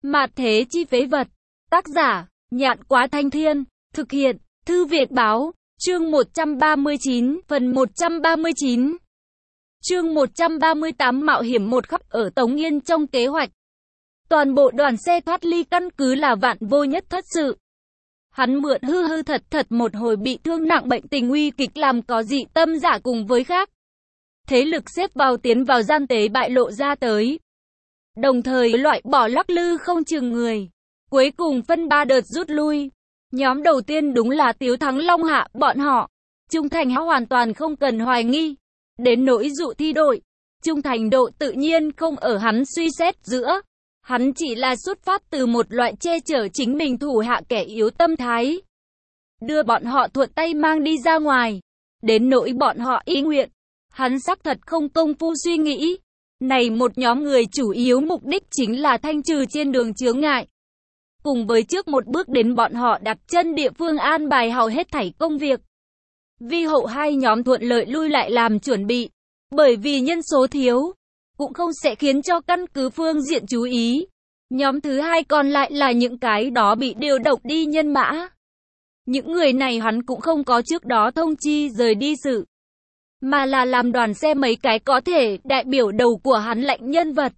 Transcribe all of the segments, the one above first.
Mạt thế chi phế vật. Tác giả, Nhạn Quá Thanh Thiên. Thực hiện, Thư Việt Báo. Chương 139, phần 139. Chương 138 mạo hiểm một khắc ở Tống Yên trong kế hoạch. Toàn bộ đoàn xe thoát ly căn cứ là Vạn Vô Nhất thất sự. Hắn mượn hư thật một hồi bị thương nặng bệnh tình nguy kịch làm có dị tâm giả cùng với khác thế lực xếp vào tiến vào gian tế bại lộ ra tới. Đồng thời loại bỏ lắc lư không chừng người. Cuối cùng phân 3 đợt rút lui. Nhóm đầu tiên đúng là Tiếu Thắng Long Hạ, bọn họ trung thành hoàn toàn không cần hoài nghi. Đến nỗi dụ thi đội, trung thành độ tự nhiên không ở hắn suy xét giữa. Hắn chỉ là xuất phát từ một loại che chở chính mình thủ hạ kẻ yếu tâm thái. Đưa bọn họ thuận tay mang đi ra ngoài. Đến nỗi bọn họ ý nguyện, hắn xác thật không công phu suy nghĩ. Này một nhóm người chủ yếu mục đích chính là thanh trừ trên đường chướng ngại. Cùng với trước một bước đến bọn họ đặt chân địa phương an bài hầu hết thảy công việc. Vi hậu hai nhóm thuận lợi lui lại làm chuẩn bị. Bởi vì nhân số thiếu, cũng không sẽ khiến cho căn cứ phương diện chú ý. Nhóm thứ hai còn lại là những cái đó bị điều động đi nhân mã. Những người này hắn cũng không có trước đó thông chi rời đi sự, mà là làm đoàn xe mấy cái có thể đại biểu đầu của hắn lệnh nhân vật.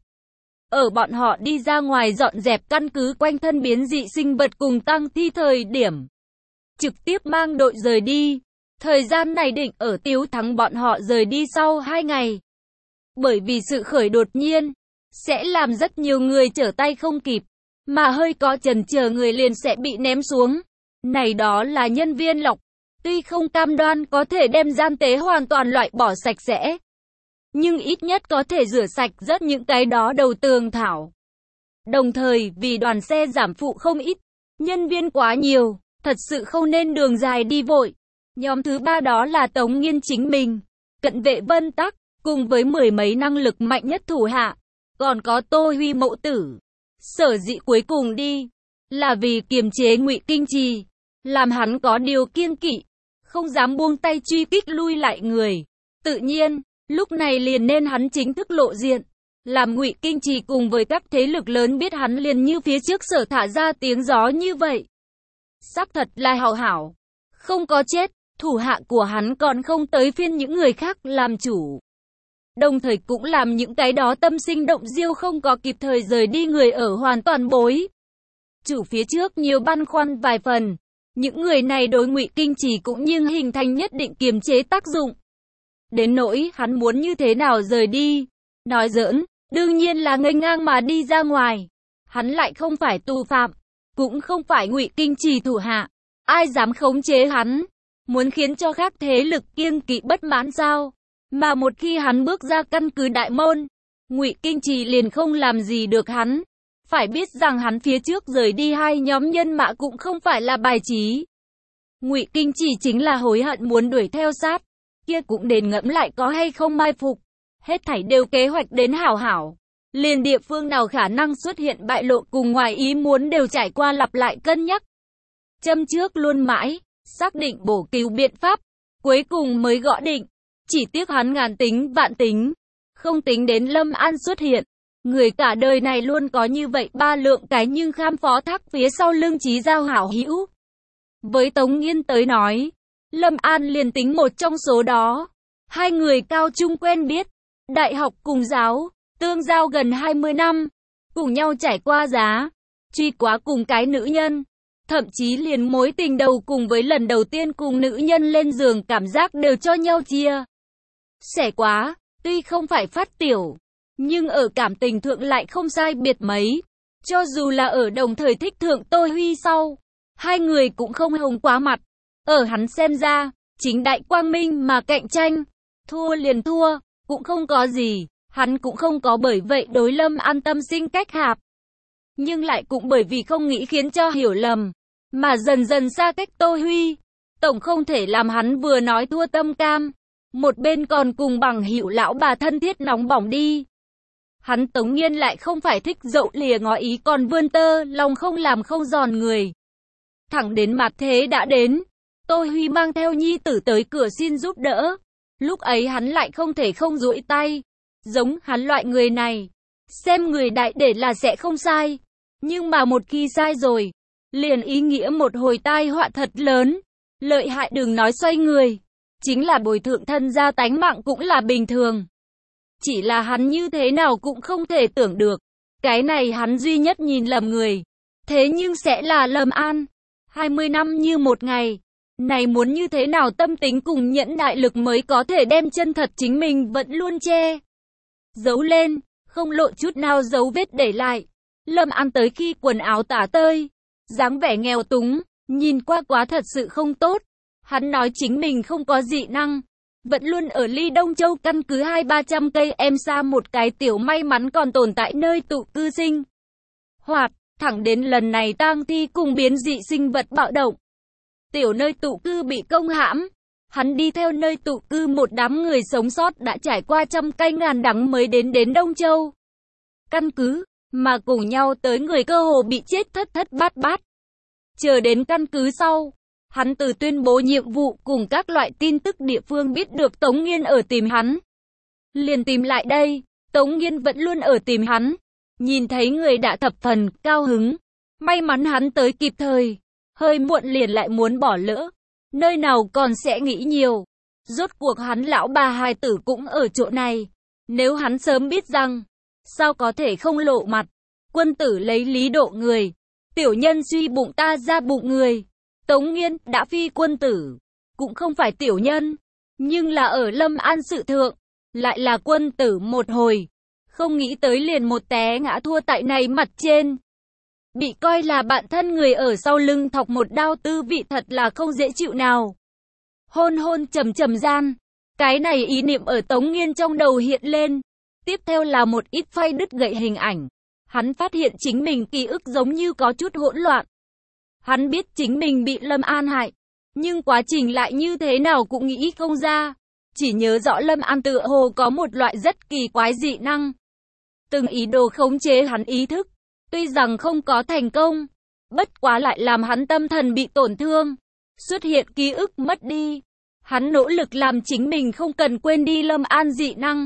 Ở bọn họ đi ra ngoài dọn dẹp căn cứ quanh thân biến dị sinh vật cùng tăng thi thời điểm, trực tiếp mang đội rời đi. Thời gian này định ở Tiếu Thắng bọn họ rời đi sau 2 ngày. Bởi vì sự khởi đột nhiên, sẽ làm rất nhiều người trở tay không kịp, mà hơi có chần chờ người liền sẽ bị ném xuống. Này đó là nhân viên lọc, tuy không cam đoan có thể đem gian tế hoàn toàn loại bỏ sạch sẽ, nhưng ít nhất có thể rửa sạch rất những cái đó đầu tường thảo. Đồng thời vì đoàn xe giảm phụ không ít, nhân viên quá nhiều, thật sự không nên đường dài đi vội. Nhóm thứ ba đó là Tống Nghiên chính mình, Cận Vệ Vân Tắc, cùng với 10 mấy năng lực mạnh nhất thủ hạ, còn có Tô Huy mẫu tử. Sở dĩ cuối cùng đi, là vì kiềm chế Ngụy Kinh Trì, làm hắn có điều kiêng kỵ, không dám buông tay truy kích lui lại người. Tự nhiên, lúc này liền nên hắn chính thức lộ diện, làm Ngụy Kinh Trì cùng với các thế lực lớn biết hắn liền như phía trước sở thả ra tiếng gió như vậy. Xác thật là hảo hảo, không có chết, thủ hạ của hắn còn không tới phiên những người khác làm chủ. Đồng thời cũng làm những cái đó tâm sinh động diêu không có kịp thời rời đi người ở hoàn toàn bối. Chủ phía trước nhiều băn khoăn vài phần, những người này đối Ngụy Kinh Trì cũng nhưng hình thành nhất định kiềm chế tác dụng. Đến nỗi hắn muốn như thế nào rời đi, nói giỡn, đương nhiên là nghênh ngang mà đi ra ngoài. Hắn lại không phải tù phạm, cũng không phải Ngụy Kinh Trì thủ hạ, ai dám khống chế hắn, muốn khiến cho khác thế lực kiêng kỵ bất mãn sao? Mà một khi hắn bước ra căn cứ đại môn, Ngụy Kinh Trì liền không làm gì được hắn. Phải biết rằng hắn phía trước rời đi hai nhóm nhân mã cũng không phải là bài trí. Ngụy Kinh Trì chính là hối hận muốn đuổi theo sát, kia cũng đến ngẫm lại có hay không mai phục. Hết thảy đều kế hoạch đến hảo hảo. Liền địa phương nào khả năng xuất hiện bại lộ cùng ngoài ý muốn đều trải qua lặp lại cân nhắc. Châm trước luôn mãi, xác định bổ cứu biện pháp, cuối cùng mới gõ định. Chỉ tiếc hắn ngàn tính vạn tính, không tính đến Lâm An xuất hiện. Người cả đời này luôn có như vậy 3 lượng cái nhưng kham phó thác phía sau lưng trí giao hảo hữu. Với Tống Nghiên tới nói, Lâm An liền tính một trong số đó. Hai người cao trung quen biết, đại học cùng giáo, tương giao gần 20 năm, cùng nhau trải qua giá, truy quá cùng cái nữ nhân. Thậm chí liền mối tình đầu cùng với lần đầu tiên cùng nữ nhân lên giường cảm giác đều cho nhau chia sẻ quá, tuy không phải phát tiểu, nhưng ở cảm tình thượng lại không sai biệt mấy. Cho dù là ở đồng thời thích thượng Tô Huy sau, hai người cũng không hồng quá mặt. Ở hắn xem ra, chính đại quang minh mà cạnh tranh, thua liền thua, cũng không có gì, hắn cũng không có bởi vậy đối Lâm An tâm sinh cách hạp. Nhưng lại cũng bởi vì không nghĩ khiến cho hiểu lầm, mà dần dần xa cách Tô Huy, tổng không thể làm hắn vừa nói thua tâm cam. Một bên còn cùng bằng hữu lão bà thân thiết nóng bỏng đi. Hắn Tống Nghiên lại không phải thích dậu lìa ngó ý còn vươn tơ, lòng không làm không giòn người. Thẳng đến mặt thế đã đến, Tô Huy mang theo nhi tử tới cửa xin giúp đỡ. Lúc ấy hắn lại không thể không duỗi tay. Giống hắn loại người này, xem người đại để là sẽ không sai. Nhưng mà một khi sai rồi, liền ý nghĩa một hồi tai họa thật lớn. Lợi hại đừng nói xoay người, chính là bồi thượng thân gia tánh mạng cũng là bình thường. Chỉ là hắn như thế nào cũng không thể tưởng được. Cái này hắn duy nhất nhìn lầm người. Thế nhưng sẽ là Lâm An. 20 năm như một ngày. Này muốn như thế nào tâm tính cùng nhẫn đại lực mới có thể đem chân thật chính mình vẫn luôn che giấu lên, không lộ chút nào dấu vết để lại. Lâm An tới khi quần áo tả tơi, dáng vẻ nghèo túng, nhìn qua quá thật sự không tốt. Hắn nói chính mình không có dị năng, vẫn luôn ở ly Đông Châu căn cứ 200-300 cây em xa một cái tiểu may mắn còn tồn tại nơi tụ cư sinh hoạt, thẳng đến lần này tang thi cùng biến dị sinh vật bạo động. Tiểu nơi tụ cư bị công hãm, hắn đi theo nơi tụ cư một đám người sống sót đã trải qua trăm cay ngàn đắng mới đến Đông Châu căn cứ, mà cùng nhau tới người cơ hồ bị chết thất thất bát bát. Chờ đến căn cứ sau, hắn từ tuyên bố nhiệm vụ cùng các loại tin tức địa phương biết được Tống Nghiên ở tìm hắn. Liền tìm lại đây, Tống Nghiên vẫn luôn ở tìm hắn. Nhìn thấy người đã thập phần cao hứng. May mắn hắn tới kịp thời. Hơi muộn liền lại muốn bỏ lỡ. Nơi nào còn sẽ nghĩ nhiều. Rốt cuộc hắn lão bà hài tử cũng ở chỗ này. Nếu hắn sớm biết rằng, sao có thể không lộ mặt. Quân tử lấy lý độ người. Tiểu nhân suy bụng ta ra bụng người. Tống Nghiên đã phi quân tử, cũng không phải tiểu nhân, nhưng là ở Lâm An sự thượng, lại là quân tử một hồi. Không nghĩ tới liền một té ngã thua tại này mặt trên. Bị coi là bạn thân người ở sau lưng thọc một đao tư vị thật là không dễ chịu nào. Hôn hôn trầm trầm gian, cái này ý niệm ở Tống Nghiên trong đầu hiện lên. Tiếp theo là một ít phai đứt gậy hình ảnh. Hắn phát hiện chính mình ký ức giống như có chút hỗn loạn. Hắn biết chính mình bị Lâm An hại, nhưng quá trình lại như thế nào cũng nghĩ không ra. Chỉ nhớ rõ Lâm An tựa hồ có một loại rất kỳ quái dị năng. Từng ý đồ khống chế hắn ý thức, tuy rằng không có thành công, bất quá lại làm hắn tâm thần bị tổn thương, xuất hiện ký ức mất đi. Hắn nỗ lực làm chính mình không cần quên đi Lâm An dị năng.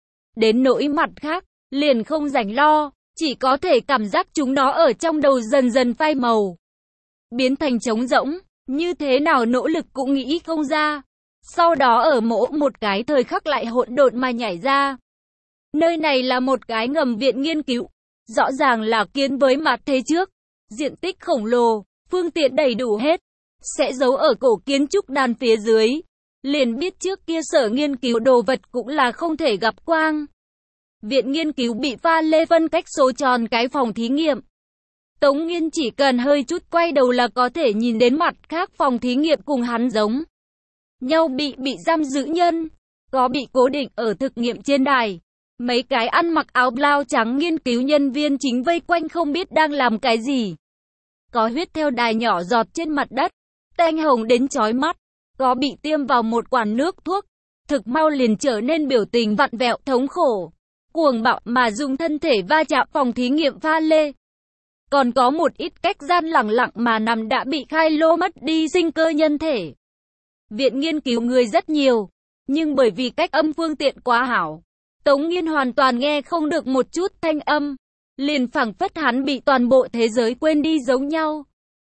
Đến nỗi mặt khác, liền không rảnh lo, chỉ có thể cảm giác chúng nó ở trong đầu dần dần phai màu. Biến thành trống rỗng, như thế nào nỗ lực cũng nghĩ không ra. Sau đó ở một cái thời khắc lại hỗn độn mà nhảy ra. Nơi này là một cái ngầm viện nghiên cứu, rõ ràng là kiến với mặt thế trước. Diện tích khổng lồ, phương tiện đầy đủ hết, sẽ giấu ở cổ kiến trúc đàn phía dưới. Liền biết trước kia sở nghiên cứu đồ vật cũng là không thể gặp quang. Viện nghiên cứu bị pha lê phân cách số tròn cái phòng thí nghiệm. Tống Nghiên chỉ cần hơi chút quay đầu là có thể nhìn đến mặt khác phòng thí nghiệm cùng hắn giống nhau bị giam giữ nhân, có bị cố định ở thực nghiệm trên đài. Mấy cái ăn mặc áo blau trắng nghiên cứu nhân viên chính vây quanh không biết đang làm cái gì. Có huyết theo đài nhỏ giọt trên mặt đất, tanh hồng đến chói mắt, có bị tiêm vào một quản nước thuốc, thực mau liền trở nên biểu tình vặn vẹo thống khổ, cuồng bạo mà dùng thân thể va chạm phòng thí nghiệm pha lê. Còn có một ít cách gian lẳng lặng mà nằm đã bị khai lô mất đi sinh cơ nhân thể. Viện nghiên cứu người rất nhiều, nhưng bởi vì cách âm phương tiện quá hảo, Tống Nghiên hoàn toàn nghe không được một chút thanh âm, liền phảng phất hắn bị toàn bộ thế giới quên đi giống nhau.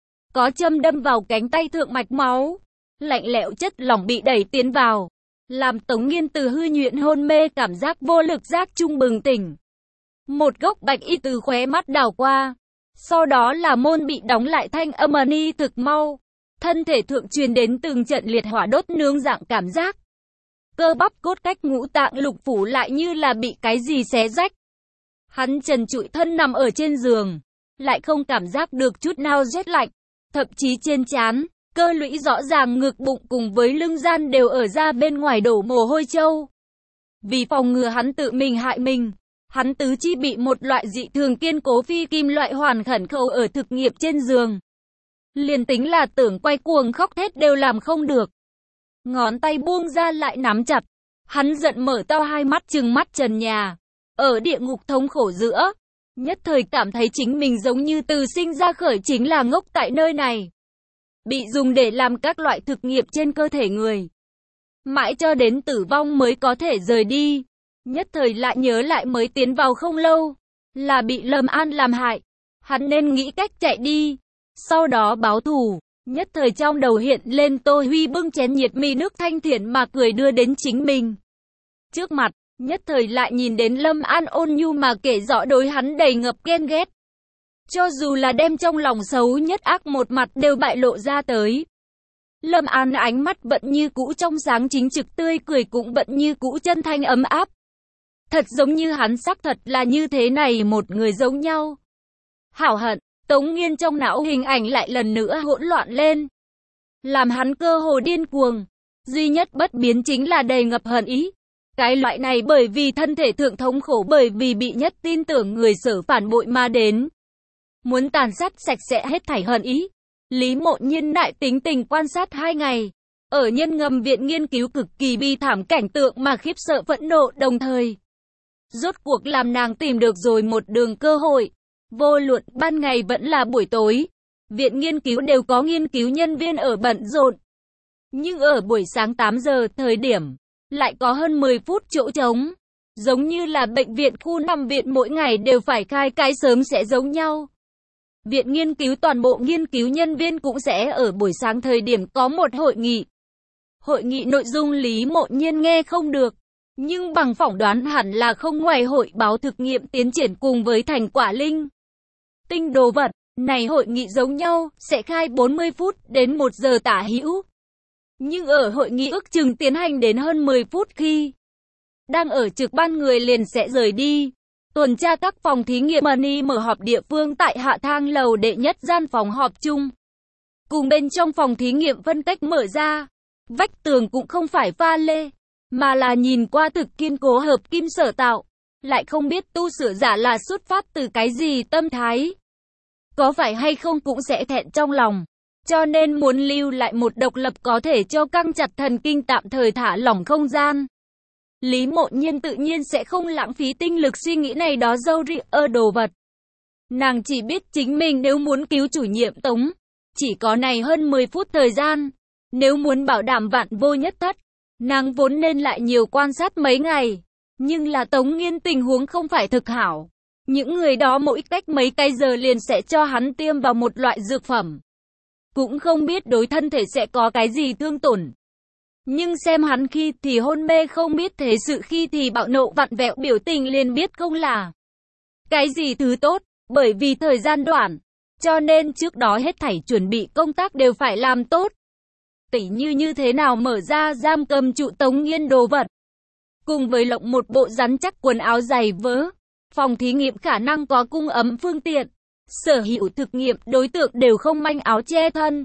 Có châm đâm vào cánh tay thượng mạch máu, lạnh lẽo chất lỏng bị đẩy tiến vào, làm Tống Nghiên từ hư nhuyễn hôn mê cảm giác vô lực giác trung bừng tỉnh. Một gốc bạch y từ khóe mắt đảo qua. Sau đó là môn bị đóng lại thanh âm ni thực mau. Thân thể thượng truyền đến từng trận liệt hỏa đốt nướng dạng cảm giác. Cơ bắp cốt cách ngũ tạng lục phủ lại như là bị cái gì xé rách. Hắn trần trụi thân nằm ở trên giường, lại không cảm giác được chút nào rét lạnh. Thậm chí trên trán, cơ lũy rõ ràng ngực bụng cùng với lưng gian đều ở ra bên ngoài đổ mồ hôi trâu. Vì phòng ngừa hắn tự mình hại mình, hắn tứ chi bị một loại dị thường kiên cố phi kim loại hoàn khẩn khâu ở thực nghiệm trên giường. Liền tính là tưởng quay cuồng khóc thét đều làm không được. Ngón tay buông ra lại nắm chặt. Hắn giận mở to hai mắt trừng mắt trần nhà. Ở địa ngục thống khổ giữa, nhất thời cảm thấy chính mình giống như từ sinh ra khởi chính là ngốc tại nơi này. Bị dùng để làm các loại thực nghiệm trên cơ thể người. Mãi cho đến tử vong mới có thể rời đi. Nhất thời lại nhớ lại mới tiến vào không lâu, là bị Lâm An làm hại. hắn nên nghĩ cách chạy đi, sau đó báo thù. Nhất thời trong đầu hiện lên Tô Huy bưng chén nhiệt mì nước thanh thiện mà cười đưa đến chính mình. Trước mặt, nhất thời lại nhìn đến Lâm An ôn nhu mà kể rõ đối hắn đầy ngập ghen ghét. Cho dù là đem trong lòng xấu nhất ác một mặt đều bại lộ ra tới. Lâm An ánh mắt vẫn như cũ trong sáng chính trực, tươi cười cũng vẫn như cũ chân thanh ấm áp. Thật giống như hắn xác thật là như thế này một người giống nhau. Hảo hận, Tống Nghiên trong não hình ảnh lại lần nữa hỗn loạn lên. Làm hắn cơ hồ điên cuồng. Duy nhất bất biến chính là đầy ngập hận ý. Cái loại này bởi vì thân thể thượng thống khổ, bởi vì bị nhất tin tưởng người sở phản bội mà đến. Muốn tàn sát sạch sẽ hết thảy hận ý. Lý Mộ Nhiên lại tính tình quan sát 2 ngày. Ở nhân ngầm viện nghiên cứu cực kỳ bi thảm cảnh tượng mà khiếp sợ phẫn nộ đồng thời. Rốt cuộc làm nàng tìm được rồi một đường cơ hội. Vô luận ban ngày vẫn là buổi tối, viện nghiên cứu đều có nghiên cứu nhân viên ở bận rộn. Nhưng ở buổi sáng 8 giờ thời điểm, lại có hơn 10 phút chỗ trống. Giống như là bệnh viện khu nằm viện mỗi ngày đều phải khai cái sớm sẽ giống nhau. Viện nghiên cứu toàn bộ nghiên cứu nhân viên cũng sẽ ở buổi sáng thời điểm có một hội nghị. Hội nghị nội dung Lý Mộ Nhiên nghe không được. Nhưng bằng phỏng đoán hẳn là không ngoài hội báo thực nghiệm tiến triển cùng với thành quả linh tinh đồ vật. Này hội nghị giống nhau, sẽ khai 40 phút đến 1 giờ tả hữu. Nhưng ở hội nghị ước chừng tiến hành đến hơn 10 phút khi đang ở trực ban người liền sẽ rời đi. Tuần tra các phòng thí nghiệm money mở họp địa phương tại hạ thang lầu đệ nhất gian phòng họp chung. Cùng bên trong phòng thí nghiệm phân cách mở ra. Vách tường cũng không phải pha lê, mà là nhìn qua thực kiên cố hợp kim sở tạo. Lại không biết tu sửa giả là xuất phát từ cái gì tâm thái. Có phải hay không cũng sẽ thẹn trong lòng. Cho nên muốn lưu lại một độc lập có thể cho căng chặt thần kinh tạm thời thả lỏng không gian. Lý Mộ Nhiên tự nhiên sẽ không lãng phí tinh lực suy nghĩ này đó dâu ri đồ vật. Nàng chỉ biết chính mình nếu muốn cứu chủ nhiệm Tống, chỉ có này hơn 10 phút thời gian. Nếu muốn bảo đảm vạn vô nhất thất, nàng vốn nên lại nhiều quan sát mấy ngày. Nhưng là Tống Nghiên tình huống không phải thực hảo. Những người đó mỗi cách mấy cái giờ liền sẽ cho hắn tiêm vào một loại dược phẩm. Cũng không biết đối thân thể sẽ có cái gì thương tổn. Nhưng xem hắn khi thì hôn mê không biết thế sự, khi thì bạo nộ vặn vẹo biểu tình liền biết không là cái gì thứ tốt. Bởi vì thời gian đoạn, cho nên trước đó hết thảy chuẩn bị công tác đều phải làm tốt. Tỉ như thế nào mở ra giam cầm trụ Tống Nghiên đồ vật. Cùng với lộng một bộ rắn chắc quần áo dày vớ. Phòng thí nghiệm khả năng có cung ấm phương tiện. Sở hữu thực nghiệm đối tượng đều không manh áo che thân.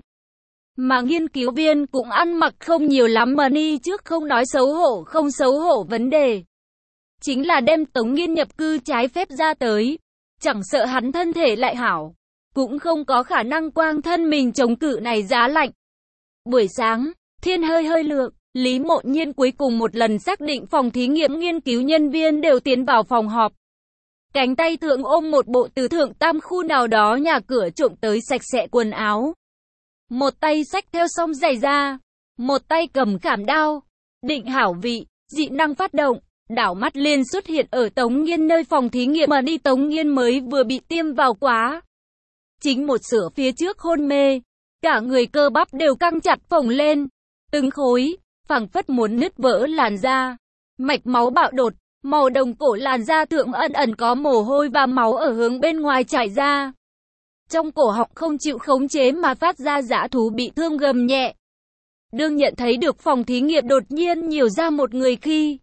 Mà nghiên cứu viên cũng ăn mặc không nhiều lắm mà đi trước không nói xấu hổ không xấu hổ vấn đề. Chính là đem Tống Nghiên nhập cư trái phép ra tới. Chẳng sợ hắn thân thể lại hảo. Cũng không có khả năng quang thân mình chống cự này giá lạnh. Buổi sáng, thiên hơi lượng, Lý Mộ Nhiên cuối cùng một lần xác định phòng thí nghiệm nghiên cứu nhân viên đều tiến vào phòng họp. Cánh tay thượng ôm một bộ từ thượng tam khu nào đó nhà cửa trộm tới sạch sẽ quần áo. Một tay xách theo song giày da, một tay cầm khảm đao, định hảo vị, dị năng phát động, đảo mắt liền xuất hiện ở Tống Nghiên nơi phòng thí nghiệm mà đi. Tống Nghiên mới vừa bị tiêm vào quá. Chính một sửa phía trước hôn mê, cả người cơ bắp đều căng chặt phồng lên, từng khối, phảng phất muốn nứt vỡ làn da. Mạch máu bạo đột, màu đồng cổ làn da thượng ẩn có mồ hôi và máu ở hướng bên ngoài chảy ra. Trong cổ họng không chịu khống chế mà phát ra dã thú bị thương gầm nhẹ. Đương nhận thấy được phòng thí nghiệm đột nhiên nhiều ra một người khi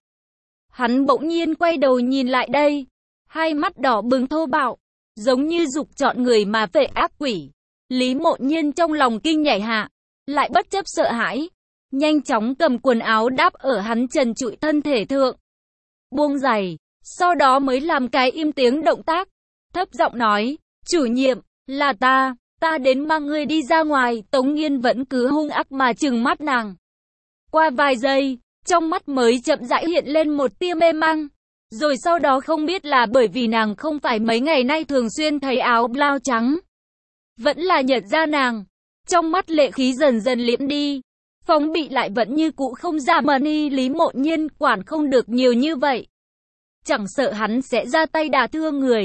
hắn bỗng nhiên quay đầu nhìn lại đây, hai mắt đỏ bừng thô bạo, giống như dục chọn người mà phệ ác quỷ. Lý Mộ Nhiên trong lòng kinh nhảy hạ, lại bất chấp sợ hãi, nhanh chóng cầm quần áo đáp ở hắn trần trụi thân thể thượng, buông giày, sau đó mới làm cái im tiếng động tác, thấp giọng nói, chủ nhiệm, là ta đến mang ngươi đi ra ngoài. Tống Nghiên vẫn cứ hung ác mà trừng mắt nàng. Qua vài giây, trong mắt mới chậm rãi hiện lên một tia mê mang. Rồi sau đó không biết là bởi vì nàng không phải mấy ngày nay thường xuyên thấy áo blau trắng. Vẫn là nhận ra nàng. Trong mắt lệ khí dần dần liễm đi. Phóng bị lại vẫn như cũ không ra mà đi. Lý Mộ Nhiên quản không được nhiều như vậy. Chẳng sợ hắn sẽ ra tay đả thương người.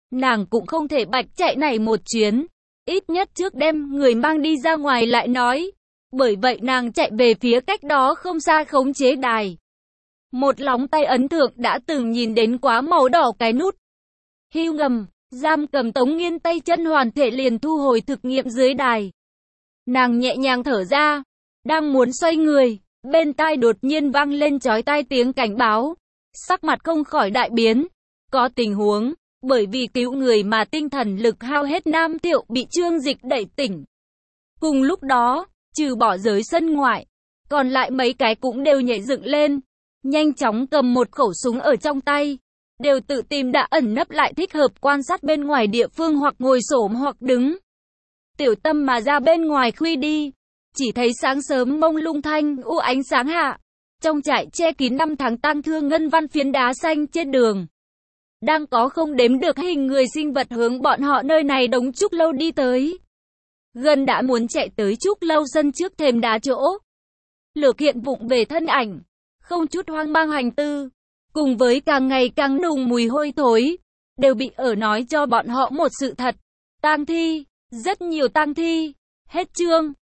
Nàng cũng không thể bạch chạy này một chuyến, ít nhất trước đem người mang đi ra ngoài lại nói. Bởi vậy nàng chạy về phía cách đó không xa khống chế đài. Một lóng tay ấn thượng đã từng nhìn đến quá màu đỏ cái nút. Hưu ngầm, giam cầm Tống Nghiên tay chân hoàn thể liền thu hồi thực nghiệm dưới đài. Nàng nhẹ nhàng thở ra, đang muốn xoay người, bên tai đột nhiên vang lên chói tai tiếng cảnh báo. Sắc mặt không khỏi đại biến. Có tình huống, bởi vì cứu người mà tinh thần lực hao hết Nam Thiệu bị Trương Dịch đẩy tỉnh. Cùng lúc đó, trừ bỏ giới sân ngoại, còn lại mấy cái cũng đều nhảy dựng lên, nhanh chóng cầm một khẩu súng ở trong tay, đều tự tìm đã ẩn nấp lại thích hợp quan sát bên ngoài địa phương hoặc ngồi xổm hoặc đứng. Tiểu Tâm mà ra bên ngoài khuy đi, chỉ thấy sáng sớm mông lung thanh u ánh sáng hạ, trong trại che kín 5 tháng tang thương ngân văn phiến đá xanh trên đường. Đang có không đếm được hình người sinh vật hướng bọn họ nơi này đống trúc lâu đi tới. Gần đã muốn chạy tới trúc lâu sân trước thềm đá chỗ. Lược hiện vụng về thân ảnh, không chút hoang mang hành tư, cùng với càng ngày càng nùng mùi hôi thối, đều bị ở nói cho bọn họ một sự thật. Tang thi, rất nhiều tang thi. Hết chương.